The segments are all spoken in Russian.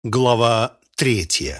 Глава 3.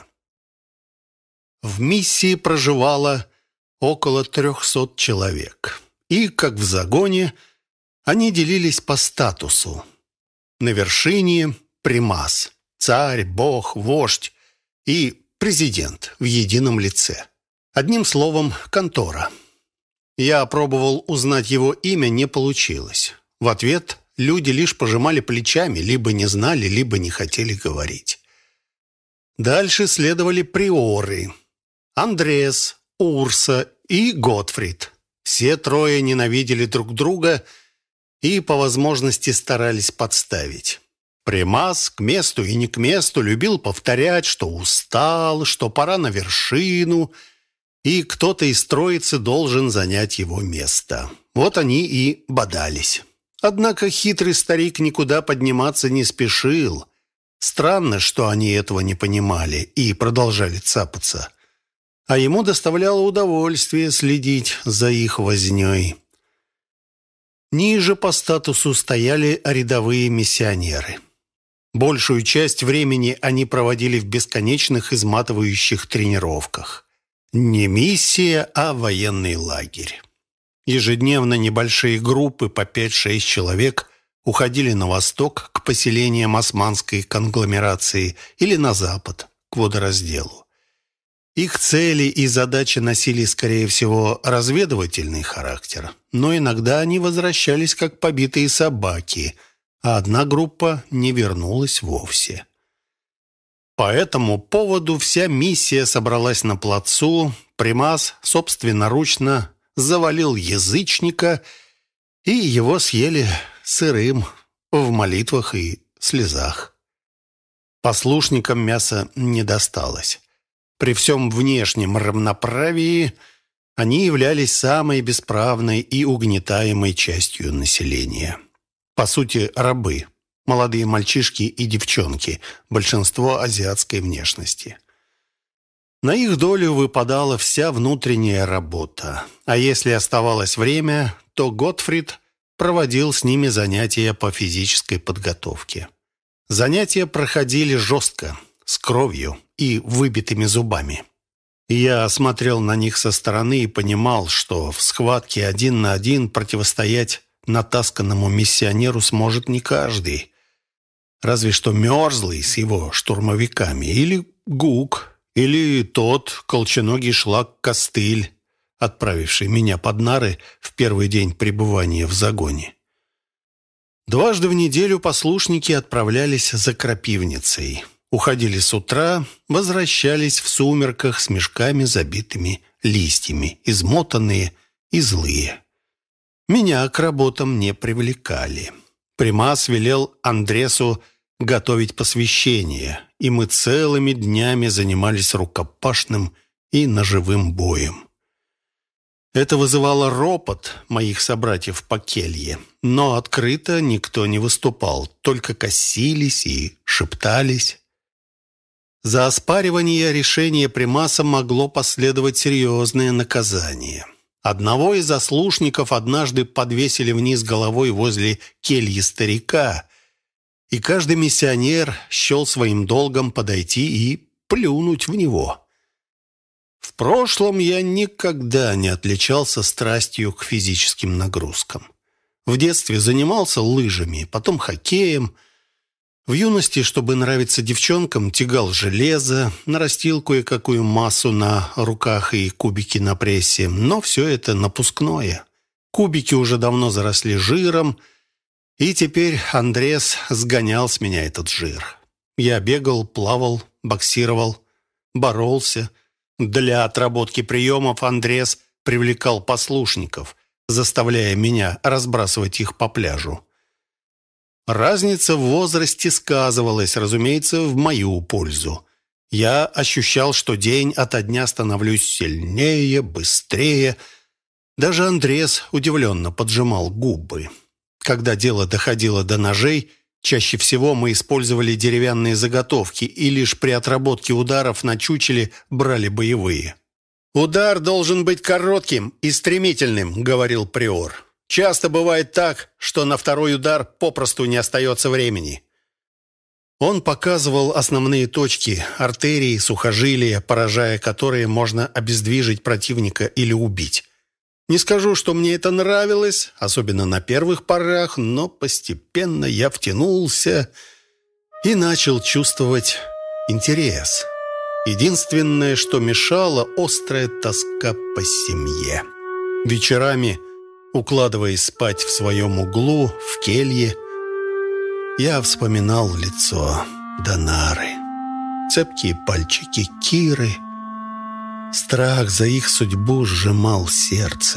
В миссии проживало около 300 человек. И, как в загоне, они делились по статусу. На вершине примас, царь, бог, вождь и президент в едином лице. Одним словом, контора. Я пробовал узнать его имя, не получилось. В ответ люди лишь пожимали плечами, либо не знали, либо не хотели говорить. Дальше следовали приоры. Андреас, Урса и Готфрид. Все трое ненавидели друг друга и по возможности старались подставить. Примас к месту и не к месту любил повторять, что устал, что пора на вершину, и кто-то из троицы должен занять его место. Вот они и бодались. Однако хитрый старик никуда подниматься не спешил. Странно, что они этого не понимали и продолжали цапаться. А ему доставляло удовольствие следить за их вознёй. Ниже по статусу стояли рядовые миссионеры. Большую часть времени они проводили в бесконечных изматывающих тренировках. Не миссия, а военный лагерь. Ежедневно небольшие группы по 5-6 человек уходили на восток к поселениям османской конгломерации или на запад, к водоразделу. Их цели и задачи носили, скорее всего, разведывательный характер, но иногда они возвращались как побитые собаки, а одна группа не вернулась вовсе. По этому поводу вся миссия собралась на плацу, примас собственноручно завалил язычника, и его съели сырым, в молитвах и слезах. Послушникам мяса не досталось. При всем внешнем равноправии они являлись самой бесправной и угнетаемой частью населения. По сути, рабы, молодые мальчишки и девчонки, большинство азиатской внешности. На их долю выпадала вся внутренняя работа, а если оставалось время, то Готфрид проводил с ними занятия по физической подготовке. Занятия проходили жестко, с кровью и выбитыми зубами. Я смотрел на них со стороны и понимал, что в схватке 1 на 1 противостоять натасканному миссионеру сможет не каждый. Разве что Мерзлый с его штурмовиками, или Гук, или тот колченогий шлак-костыль, отправивший меня под нары в первый день пребывания в загоне. Дважды в неделю послушники отправлялись за крапивницей. Уходили с утра, возвращались в сумерках с мешками, забитыми листьями, измотанные и злые. Меня к работам не привлекали. Примас велел Андресу готовить посвящение, и мы целыми днями занимались рукопашным и ножевым боем. Это вызывало ропот моих собратьев по келье, но открыто никто не выступал, только косились и шептались. За оспаривание решения примаса могло последовать серьезное наказание. Одного из ослушников однажды подвесили вниз головой возле кельи старика, и каждый миссионер счел своим долгом подойти и плюнуть в него. В прошлом я никогда не отличался страстью к физическим нагрузкам. В детстве занимался лыжами, потом хоккеем. В юности, чтобы нравиться девчонкам, тягал железо, нарастил кое-какую массу на руках и кубики на прессе, но все это напускное. Кубики уже давно заросли жиром, и теперь Андрес сгонял с меня этот жир. Я бегал, плавал, боксировал, боролся. Для отработки приемов Андрес привлекал послушников, заставляя меня разбрасывать их по пляжу. Разница в возрасте сказывалась, разумеется, в мою пользу. Я ощущал, что день ото дня становлюсь сильнее, быстрее. Даже Андрес удивленно поджимал губы. Когда дело доходило до ножей, чаще всего мы использовали деревянные заготовки и лишь при отработке ударов на чучеле брали боевые. «Удар должен быть коротким и стремительным», — говорил приор. «Часто бывает так, что на второй удар попросту не остается времени». Он показывал основные точки, артерии, сухожилия, поражая которые можно обездвижить противника или убить. Не скажу, что мне это нравилось, особенно на первых порах, но постепенно я втянулся и начал чувствовать интерес. Единственное, что мешало, острая тоска по семье. Вечерами, укладываясь спать в своем углу, в келье, я вспоминал лицо Донары, цепкие пальчики Киры. Страх за их судьбу сжимал сердце.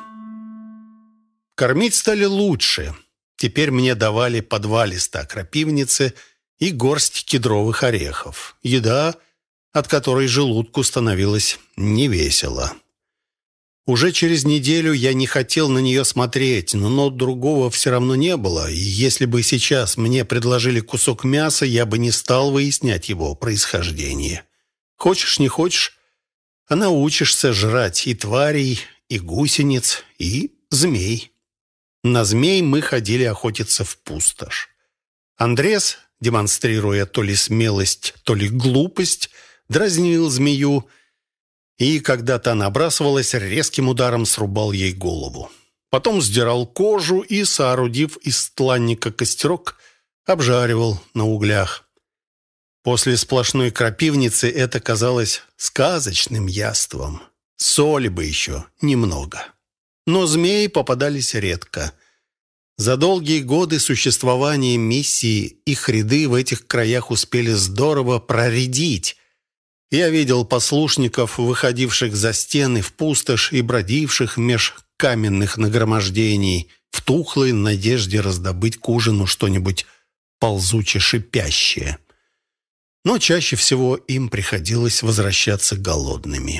Кормить стали лучше. Теперь мне давали по 2 листа крапивницы и горсть кедровых орехов. Еда, от которой желудку становилось невесело. Уже через неделю я не хотел на нее смотреть, но другого все равно не было, и если бы сейчас мне предложили кусок мяса, я бы не стал выяснять его происхождение. Хочешь, не хочешь, а научишься жрать и тварей, и гусениц, и змей. На змей мы ходили охотиться в пустошь. Андрес, демонстрируя то ли смелость, то ли глупость, дразнил змею, и когда та набрасывалась, резким ударом срубал ей голову. Потом сдирал кожу и, соорудив из тланника костерок, обжаривал на углях. После сплошной крапивницы это казалось сказочным яством. Соли бы еще немного. Но змеи попадались редко. За долгие годы существования миссии их ряды в этих краях успели здорово проредить. Я видел послушников, выходивших за стены в пустошь и бродивших меж каменных нагромождений, в тухлой надежде раздобыть к ужину что-нибудь ползуче-шипящее. Но чаще всего им приходилось возвращаться голодными.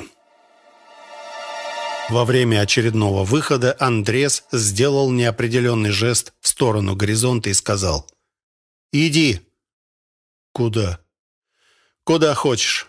Во время очередного выхода Андрес сделал неопределенный жест в сторону горизонта и сказал: «Иди». «Куда?» «Куда хочешь».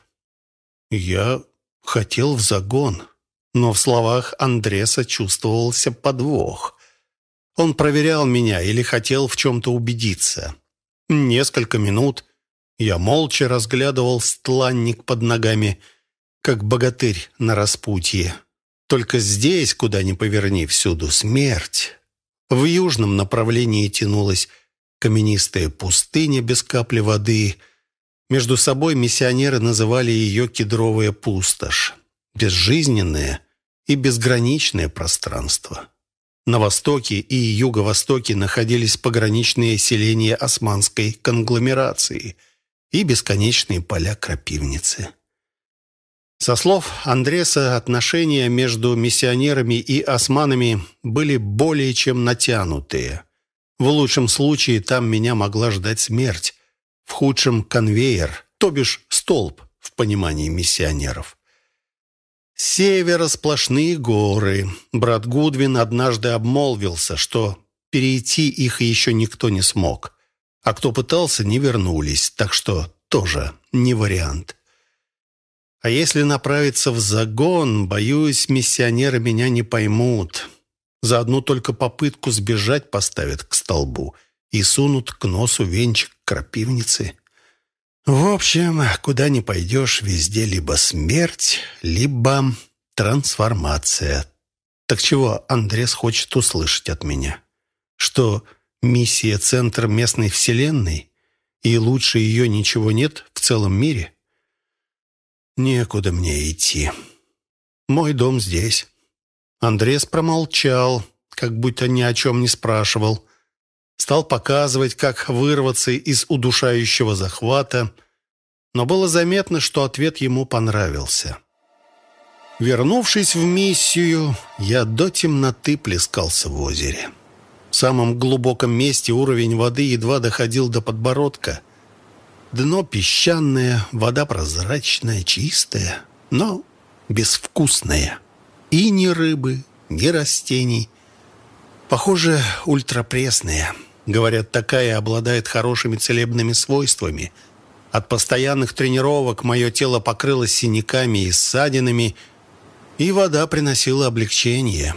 Я хотел в загон, но в словах Андреса чувствовался подвох. Он проверял меня или хотел в чем-то убедиться. Несколько минут я молча разглядывал стланник под ногами, как богатырь на распутье. Только здесь, куда ни поверни, всюду смерть. В южном направлении тянулась каменистая пустыня без капли воды. Между собой миссионеры называли ее кедровая пустошь. Безжизненное и безграничное пространство. На востоке и юго-востоке находились пограничные селения османской конгломерации и бесконечные поля крапивницы. Со слов Андреса, отношения между миссионерами и османами были более чем натянутые. В лучшем случае там меня могла ждать смерть, в худшем — конвейер, то бишь столб в понимании миссионеров. С севера сплошные горы. Брат Гудвин однажды обмолвился, что перейти их еще никто не смог, а кто пытался, не вернулись, так что тоже не вариант. А если направиться в загон, боюсь, миссионеры меня не поймут. За одну только попытку сбежать поставят к столбу и сунут к носу венчик крапивницы. В общем, куда ни пойдешь, везде либо смерть, либо трансформация. Так чего Андрес хочет услышать от меня? Что миссия — центр местной вселенной, и лучше ее ничего нет в целом мире? Некуда мне идти. Мой дом здесь. Андрес промолчал, как будто ни о чем не спрашивал. Стал показывать, как вырваться из удушающего захвата, но было заметно, что ответ ему понравился. Вернувшись в миссию, я до темноты плескался в озере. В самом глубоком месте уровень воды едва доходил до подбородка. Дно песчаное, вода прозрачная, чистая, но безвкусная. И ни рыбы, ни растений. Похоже, ультрапресная. Говорят, такая обладает хорошими целебными свойствами. От постоянных тренировок мое тело покрылось синяками и ссадинами, и вода приносила облегчение.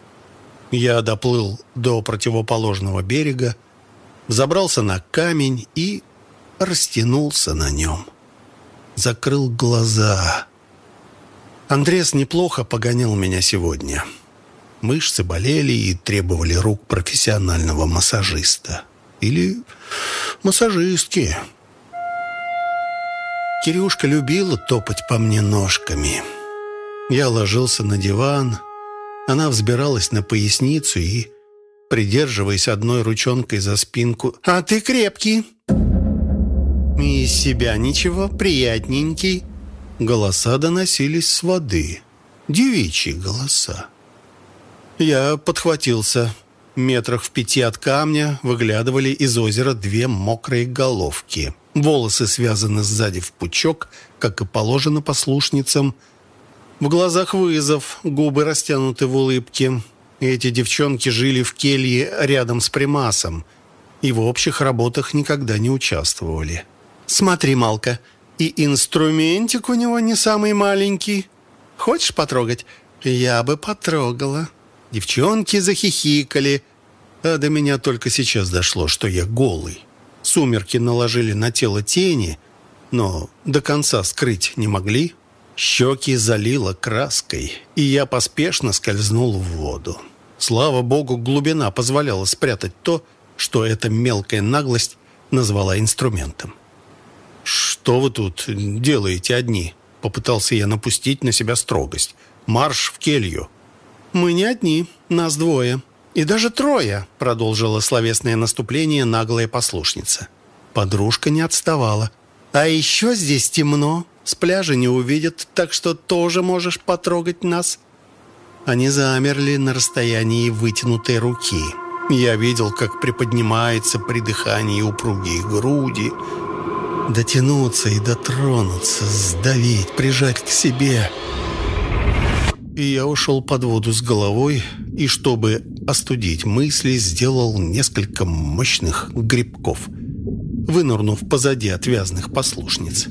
Я доплыл до противоположного берега, взобрался на камень и растянулся на нем. Закрыл глаза. Андрес неплохо погонял меня сегодня. Мышцы болели и требовали рук профессионального массажиста. Или массажистки. Кирюшка любила топать по мне ножками. Я ложился на диван, она взбиралась на поясницу и, придерживаясь одной ручонкой за спинку: «А ты крепкий!» «Из себя ничего, приятненький!» Голоса доносились с воды. Девичьи голоса. Я подхватился. Метрах в 5 от камня выглядывали из озера 2 мокрые головки. Волосы связаны сзади в пучок, как и положено послушницам. В глазах вызов, губы растянуты в улыбке. Эти девчонки жили в келье рядом с Примасом и в общих работах никогда не участвовали. «Смотри, Малка, и инструментик у него не самый маленький. Хочешь потрогать?» «Я бы потрогала». Девчонки захихикали, а до меня только сейчас дошло, что я голый. Сумерки наложили на тело тени, но до конца скрыть не могли. Щеки залило краской, и я поспешно скользнул в воду. Слава богу, глубина позволяла спрятать то, что эта мелкая наглость назвала инструментом. «Что вы тут делаете одни?» Попытался я напустить на себя строгость. «Марш в келью!» «Мы не одни, нас 2. И даже 3, продолжила словесное наступление наглая послушница. Подружка не отставала. «А еще здесь темно, с пляжа не увидят, так что тоже можешь потрогать нас». Они замерли на расстоянии вытянутой руки. Я видел, как приподнимается при дыхании упругие груди. Дотянуться и дотронуться, сдавить, прижать к себе. И я ушел под воду с головой, и, чтобы остудить мысли, сделал несколько мощных грибков, вынырнув позади отвязных послушниц.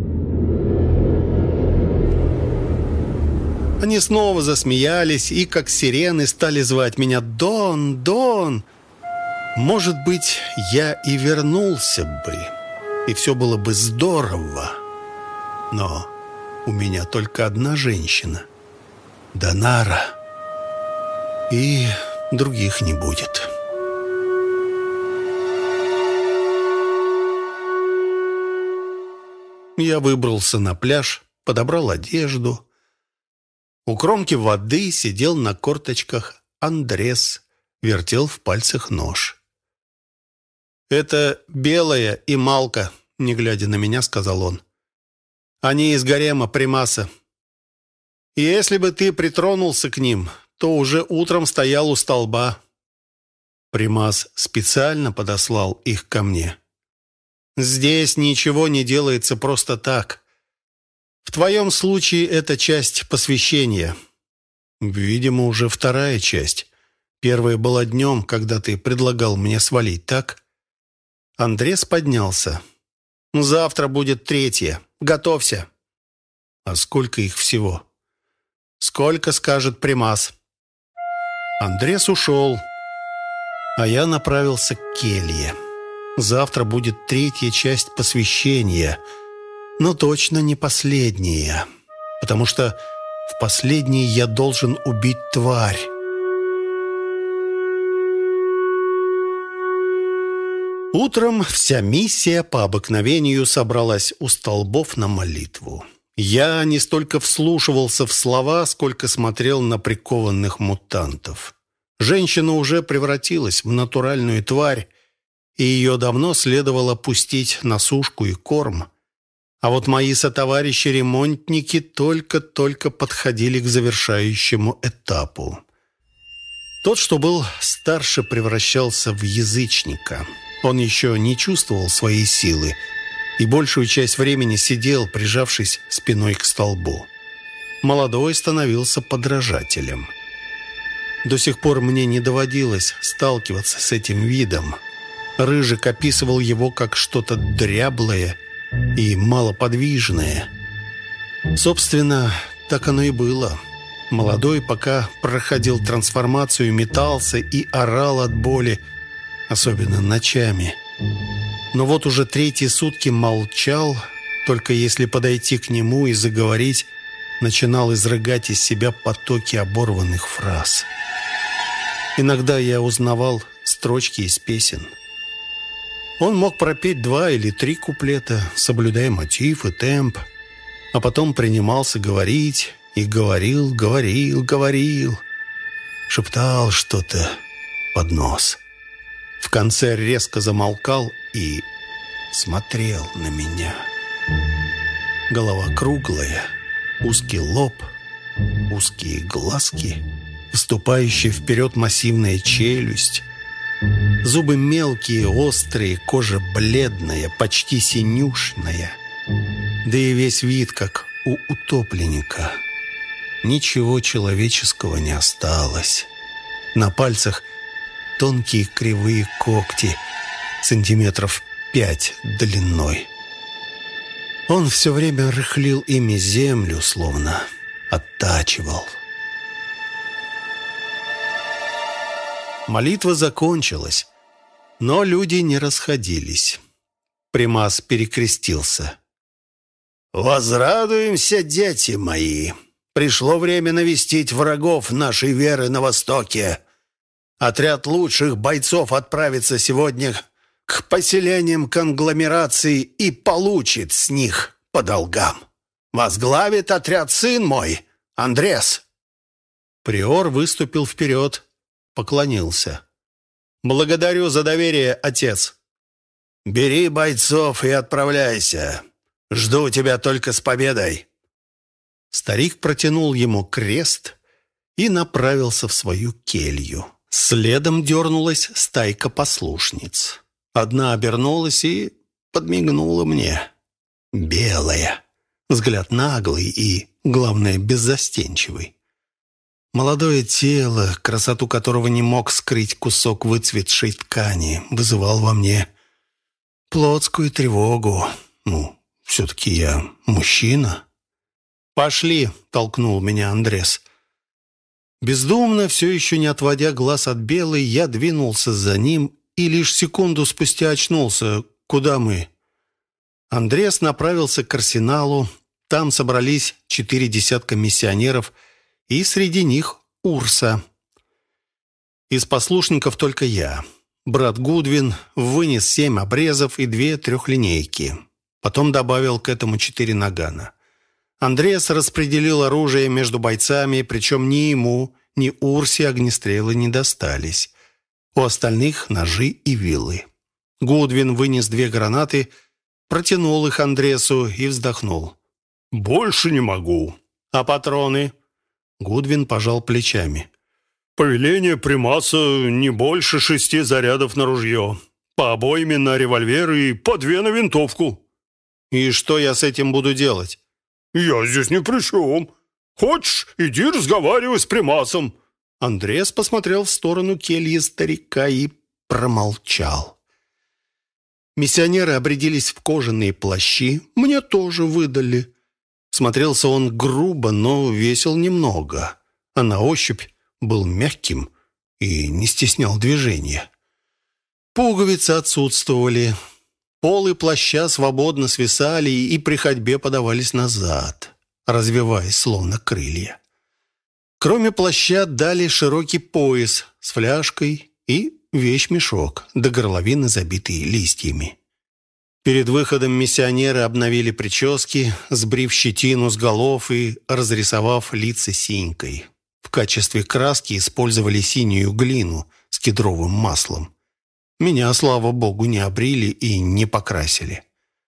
Они снова засмеялись и, как сирены, стали звать меня: «Дон, Дон!» Может быть, я и вернулся бы, и все было бы здорово. Но у меня только одна женщина — Донара, и других не будет. Я выбрался на пляж, подобрал одежду. У кромки воды сидел на корточках Андрес, вертел в пальцах нож. «Это Белая и Малка», — не глядя на меня, сказал он. «Они из гарема Примаса. И если бы ты притронулся к ним, то уже утром стоял у столба». Примас специально подослал их ко мне. «Здесь ничего не делается просто так. В твоем случае это часть посвящения». «Видимо, уже 2 часть. Первая была днем, когда ты предлагал мне свалить, так?» Андрес поднялся. «Завтра будет 3. Готовься». «А сколько их всего?» «Сколько скажет Примас». Андрес ушел, а я направился к келье. Завтра будет 3 часть посвящения, но точно не последняя, потому что в последней я должен убить тварь. Утром вся миссия по обыкновению собралась у столбов на молитву. Я не столько вслушивался в слова, сколько смотрел на прикованных мутантов. Женщина уже превратилась в натуральную тварь, и ее давно следовало пустить на сушку и корм. А вот мои сотоварищи-ремонтники только-только подходили к завершающему этапу. Тот, что был старше, превращался в язычника. Он еще не чувствовал своей силы и большую часть времени сидел, прижавшись спиной к столбу. Молодой становился подражателем. До сих пор мне не доводилось сталкиваться с этим видом. Рыжик описывал его как что-то дряблое и малоподвижное. Собственно, так оно и было. Молодой, пока проходил трансформацию, метался и орал от боли, особенно ночами. Но вот уже третьи сутки молчал, только если подойти к нему и заговорить, начинал изрыгать из себя потоки оборванных фраз. Иногда я узнавал строчки из песен. Он мог пропеть 2 или 3 куплета, соблюдая мотив и темп, а потом принимался говорить и говорил, шептал что-то под нос. В конце резко замолкал и смотрел на меня. Голова круглая, узкий лоб, узкие глазки, выступающая вперед массивная челюсть, зубы мелкие, острые, кожа бледная, почти синюшная, да и весь вид, как у утопленника. Ничего человеческого не осталось. На пальцах тонкие кривые когти, сантиметров 5 длиной. Он все время рыхлил ими землю, словно оттачивал. Молитва закончилась, но люди не расходились. Примас перекрестился. «Возрадуемся, дети мои! Пришло время навестить врагов нашей веры на Востоке. Отряд лучших бойцов отправится сегодня к поселениям конгломерации и получит с них по долгам. Возглавит отряд сын мой, Андрес». Приор выступил вперед, поклонился. «Благодарю за доверие, отец». «Бери бойцов и отправляйся. Жду тебя только с победой». Старик протянул ему крест и направился в свою келью. Следом дернулась стайка послушниц. Одна обернулась и подмигнула мне. Белая. Взгляд наглый и, главное, беззастенчивый. Молодое тело, красоту которого не мог скрыть кусок выцветшей ткани, вызывал во мне плотскую тревогу. Все-таки я мужчина. «Пошли!» — толкнул меня Андрес. Бездумно, все еще не отводя глаз от белой, я двинулся за ним и лишь секунду спустя очнулся. «Куда мы?» Андрес направился к арсеналу. Там собрались 4 десятка миссионеров, и среди них Урса. Из послушников только я. Брат Гудвин вынес 7 обрезов и 2 трехлинейки. Потом добавил к этому 4 нагана. Андрес распределил оружие между бойцами, причем ни ему, ни Урсе огнестрелы не достались. У остальных ножи и вилы. Гудвин вынес 2 гранаты, протянул их Андресу и вздохнул. «Больше не могу». «А патроны?» Гудвин пожал плечами. «Повеление примаса не больше 6 зарядов на ружье. По обойме на револьвер и по 2 на винтовку». «И что я с этим буду делать?» «Я здесь ни при чем. Хочешь, иди разговаривай с примасом». Андрес посмотрел в сторону кельи старика и промолчал. Миссионеры обрядились в кожаные плащи. Мне тоже выдали. Смотрелся он грубо, но весил немного, а на ощупь был мягким и не стеснял движения. Пуговицы отсутствовали. Полы плаща свободно свисали и при ходьбе подавались назад, развиваясь словно крылья. Кроме плаща дали широкий пояс с фляжкой и вещмешок, до горловины забитые листьями. Перед выходом миссионеры обновили прически, сбрив щетину с голов и разрисовав лица синькой. В качестве краски использовали синюю глину с кедровым маслом. Меня, слава богу, не обрили и не покрасили.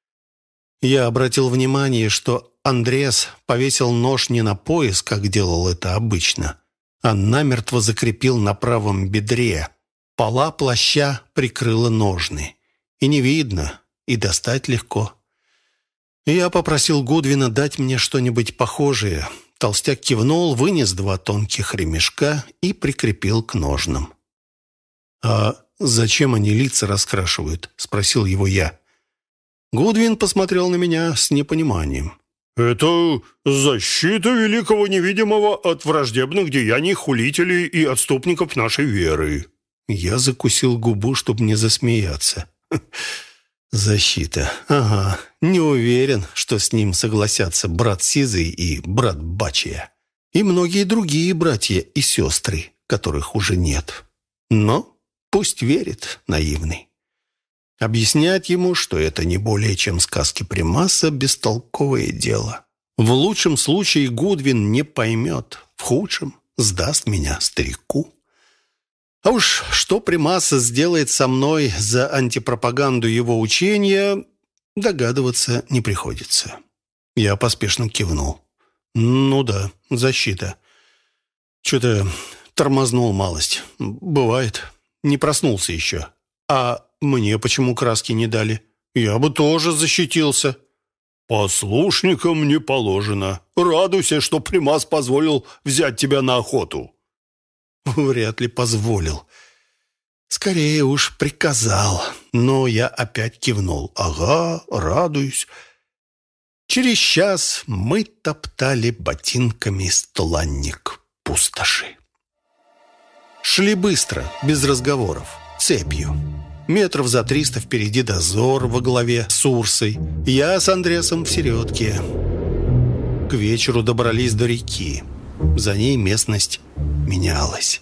Я обратил внимание, что Андрес повесил нож не на пояс, как делал это обычно, а намертво закрепил на правом бедре. Пола плаща прикрыла ножны. И не видно, и достать легко. Я попросил Гудвина дать мне что-нибудь похожее. Толстяк кивнул, вынес 2 тонких ремешка и прикрепил к ножнам. «А зачем они лица раскрашивают?» — спросил его я. Гудвин посмотрел на меня с непониманием. «Это защита великого невидимого от враждебных деяний хулителей и отступников нашей веры». Я закусил губу, чтобы не засмеяться. Защита. Ага. Не уверен, что с ним согласятся брат Сизый и брат Бачия. И многие другие братья и сестры, которых уже нет. Но пусть верит, наивный. Объяснять ему, что это не более чем сказки Примаса, бестолковое дело. В лучшем случае Гудвин не поймет, в худшем сдаст меня старику. А уж что Примаса сделает со мной за антипропаганду его учения, догадываться не приходится. Я поспешно кивнул. Ну да, защита. Что-то тормознул малость. Бывает. Не проснулся еще. А мне почему краски не дали? Я бы тоже защитился. Послушникам не положено. Радуйся, что Примас позволил взять тебя на охоту. Вряд ли позволил. Скорее уж приказал. Но я опять кивнул. Ага, радуюсь. Через час мы топтали ботинками стланник пустоши. Шли быстро, без разговоров, цепью. Метров за 300 впереди дозор во главе с Урсой. Я с Андреасом в середке. К вечеру добрались до реки. За ней местность менялась.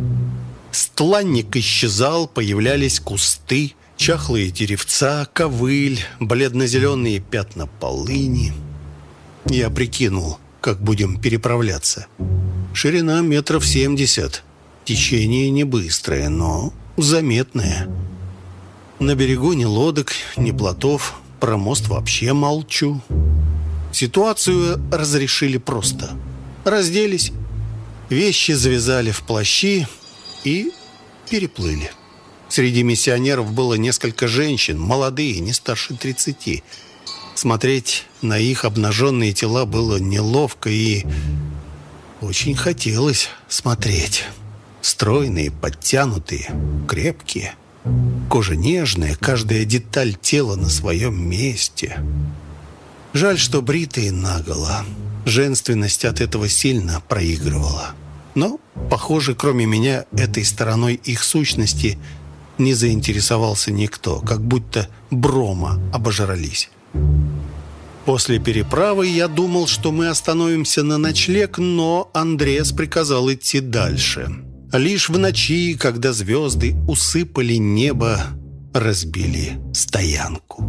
Стланник исчезал, появлялись кусты, чахлые деревца, ковыль, бледно-зеленые пятна полыни. Я прикинул, как будем переправляться. Ширина метров 70. Течение не быстрое, но заметное. На берегу ни лодок, ни плотов. Про мост вообще молчу. Ситуацию разрешили просто. Разделись, вещи завязали в плащи и переплыли. Среди миссионеров было несколько женщин, молодые, не старше 30. Смотреть на их обнаженные тела было неловко и очень хотелось смотреть. Стройные, подтянутые, крепкие. Кожа нежная, каждая деталь тела на своем месте. Жаль, что бритые наголо. Женственность от этого сильно проигрывала. Но, похоже, кроме меня, этой стороной их сущности не заинтересовался никто, как будто Брома обожрались. После переправы я думал, что мы остановимся на ночлег, но Андреас приказал идти дальше. Лишь в ночи, когда звезды усыпали небо, разбили стоянку.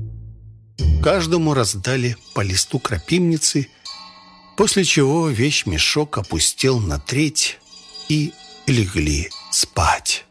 Каждому раздали по листу крапивницы, после чего вещмешок опустел на треть и легли спать.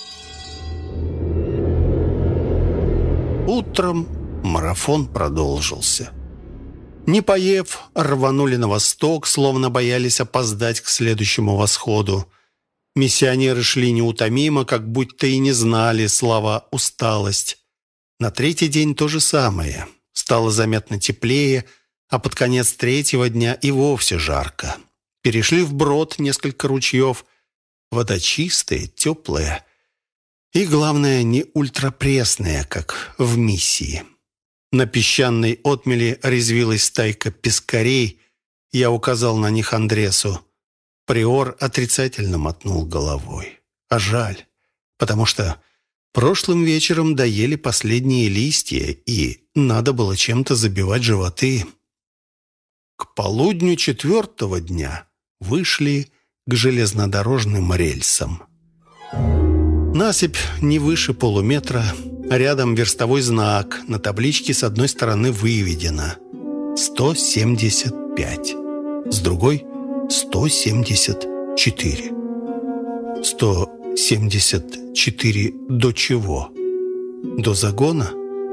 Утром марафон продолжился. Не поев, рванули на восток, словно боялись опоздать к следующему восходу. Миссионеры шли неутомимо, как будто и не знали слова «усталость». На третий день то же самое. Стало заметно теплее, а под конец третьего дня и вовсе жарко. Перешли вброд несколько ручьев. Вода чистая, теплая и, главное, не ультрапресная, как в миссии. На песчаной отмели резвилась стайка пескарей. Я указал на них Андреасу. Приор отрицательно мотнул головой. А жаль, потому что прошлым вечером доели последние листья, и надо было чем-то забивать животы. К полудню четвертого дня вышли к железнодорожным рельсам. Насыпь не выше полуметра, а рядом верстовой знак. На табличке с одной стороны выведено 175, с другой 174. 174 до чего? До загона?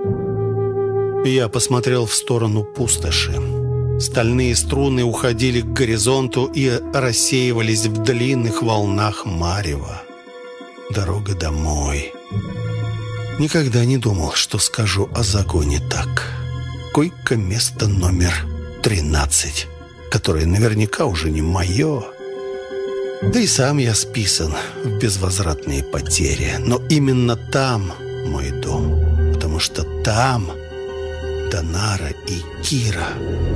Я посмотрел в сторону пустоши. Стальные струны уходили к горизонту и рассеивались в длинных волнах марева. Дорога домой. Никогда не думал, что скажу о загоне так. Койко-место номер 13, которое наверняка уже не мое. Да и сам я списан в безвозвратные потери. Но именно там мой дом, потому что там Донара и Кира.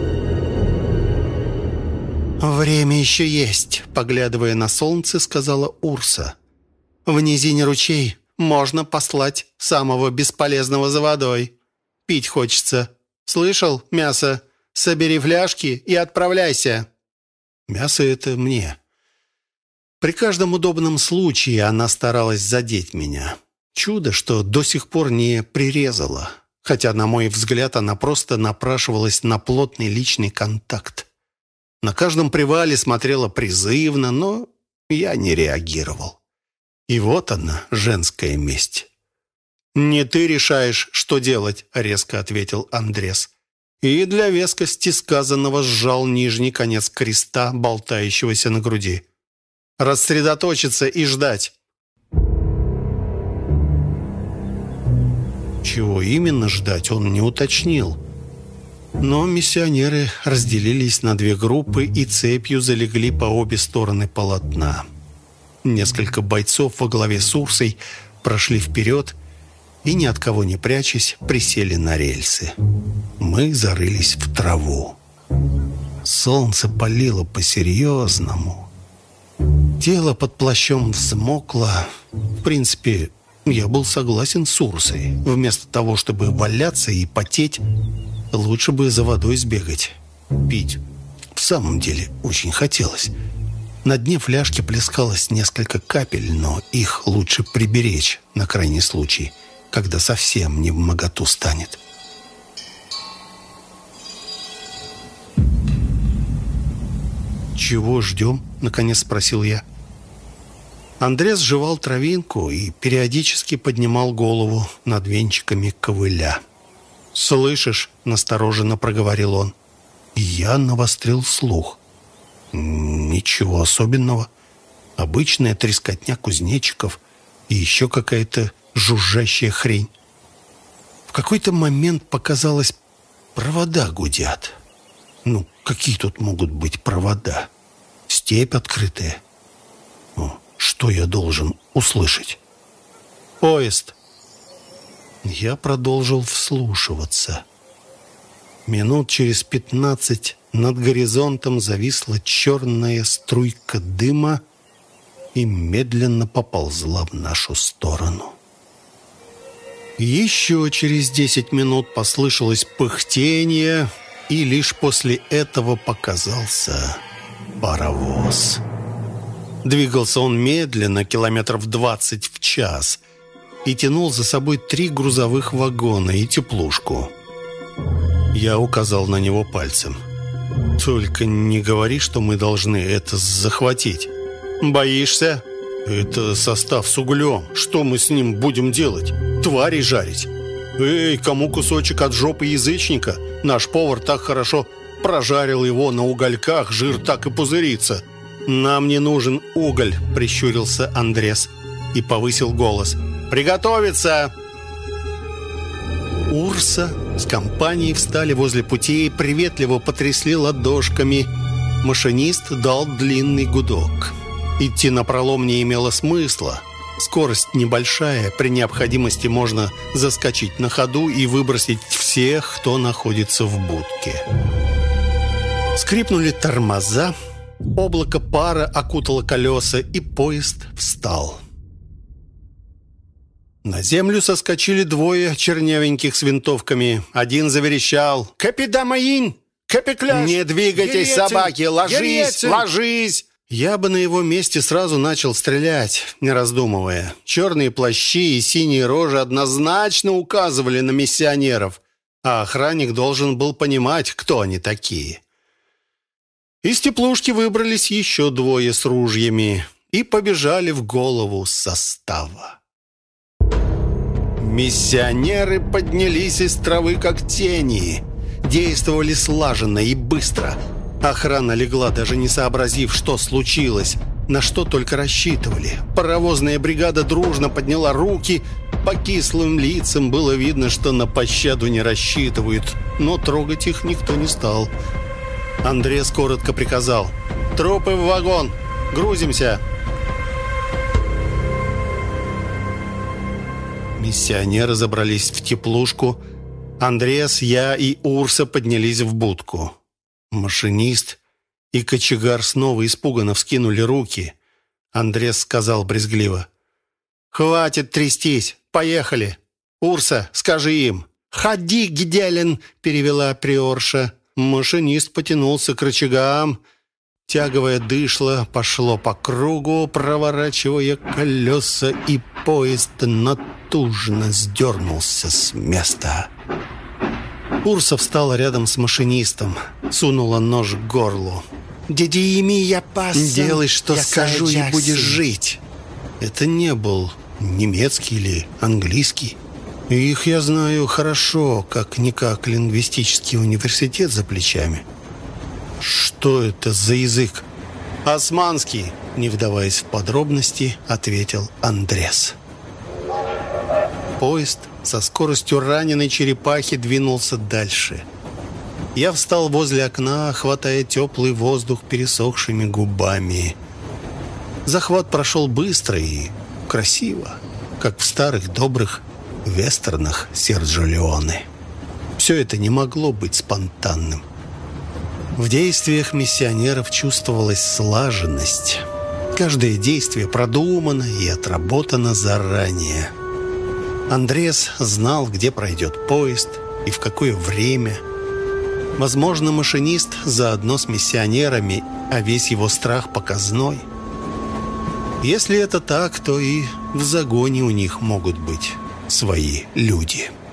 «Время еще есть», — поглядывая на солнце, сказала Урса. «В низине ручей, можно послать самого бесполезного за водой. Пить хочется. Слышал, мясо? Собери фляжки и отправляйся». Мясо это мне. При каждом удобном случае она старалась задеть меня. Чудо, что до сих пор не прирезала. Хотя, на мой взгляд, она просто напрашивалась на плотный личный контакт. На каждом привале смотрела призывно, но я не реагировал. И вот она, женская месть. «Не ты решаешь, что делать», — резко ответил Андрес. И для вескости сказанного сжал нижний конец креста, болтающегося на груди. «Рассредоточиться и ждать». Чего именно ждать, он не уточнил. Но миссионеры разделились на две группы и цепью залегли по обе стороны полотна. Несколько бойцов во главе с Урсой прошли вперед и, ни от кого не прячась, присели на рельсы. Мы зарылись в траву. Солнце палило по-серьезному. Тело под плащом взмокло. В принципе, я был согласен с Урсой. Вместо того, чтобы валяться и потеть, лучше бы за водой сбегать. Пить в самом деле очень хотелось. На дне фляжки плескалось несколько капель, но их лучше приберечь на крайний случай, когда совсем невмоготу станет. «Чего ждем?» — наконец спросил я. Андрес жевал травинку и периодически поднимал голову над венчиками ковыля. «Слышишь?» — настороженно проговорил он. Я навострил слух. Ничего особенного. Обычная трескотня кузнечиков и еще какая-то жужжащая хрень. В какой-то момент показалось, провода гудят. Ну, какие тут могут быть провода? Степь открытая. Что я должен услышать? «Поезд!» Я продолжил вслушиваться. Минут через 15 над горизонтом зависла черная струйка дыма и медленно поползла в нашу сторону. Еще через 10 минут послышалось пыхтение, и лишь после этого показался паровоз. Двигался он медленно, километров 20 в час, и тянул за собой 3 грузовых вагона и теплушку. Я указал на него пальцем. «Только не говори, что мы должны это захватить». «Боишься?» «Это состав с углем. Что мы с ним будем делать? Тварей жарить?» «Эй, кому кусочек от жопы язычника? Наш повар так хорошо прожарил его на угольках, жир так и пузырится». «Нам не нужен уголь», — прищурился Андрес и повысил голос. «Приготовиться!» Урса с компанией встали возле путей, приветливо потрясли ладошками. Машинист дал длинный гудок. Идти напролом не имело смысла. Скорость небольшая, при необходимости можно заскочить на ходу и выбросить всех, кто находится в будке. Скрипнули тормоза, облако пара окутало колеса, и поезд встал. На землю соскочили 2 чернявеньких с винтовками. Один заверещал: «Капидамаин! Капикляш! Не двигайтесь, собаки! Ложись! Ложись!» Я бы на его месте сразу начал стрелять, не раздумывая. Черные плащи и синие рожи однозначно указывали на миссионеров, а охранник должен был понимать, кто они такие. Из теплушки выбрались еще 2 с ружьями и побежали в голову состава. Миссионеры поднялись из травы, как тени. Действовали слаженно и быстро. Охрана легла, даже не сообразив, что случилось, на что только рассчитывали. Паровозная бригада дружно подняла руки. По кислым лицам было видно, что на пощаду не рассчитывают, но трогать их никто не стал. Андрес коротко приказал: «Трупы в вагон! Грузимся!» Миссионеры забрались в теплушку. Андрес, я и Урса поднялись в будку. Машинист и кочегар снова испуганно вскинули руки. Андрес сказал брезгливо: «Хватит трястись! Поехали! Урса, скажи им!» «Ходи, Гиделин!» — перевела приорша. Машинист потянулся к рычагам. Тяговое дышло пошло по кругу, проворачивая колеса, и поезд натужно сдернулся с места. Урса встала рядом с машинистом, сунула нож к горлу. «Дядя я пасан. Делай, что скажу, и будешь жить». Это не был немецкий или английский. Их я знаю хорошо, как-никак лингвистический университет за плечами. Что это за язык? «Османский», не вдаваясь в подробности, ответил Андрес. Поезд со скоростью раненой черепахи двинулся дальше. Я встал возле окна, хватая теплый воздух пересохшими губами. Захват прошел быстро и красиво, как в старых добрых вестернах Серджио Леоне. Все это не могло быть спонтанным. В действиях миссионеров чувствовалась слаженность. Каждое действие продумано и отработано заранее. Андрес знал, где пройдет поезд и в какое время. Возможно, машинист заодно с миссионерами, а весь его страх показной. Если это так, то и в загоне у них могут быть свои люди.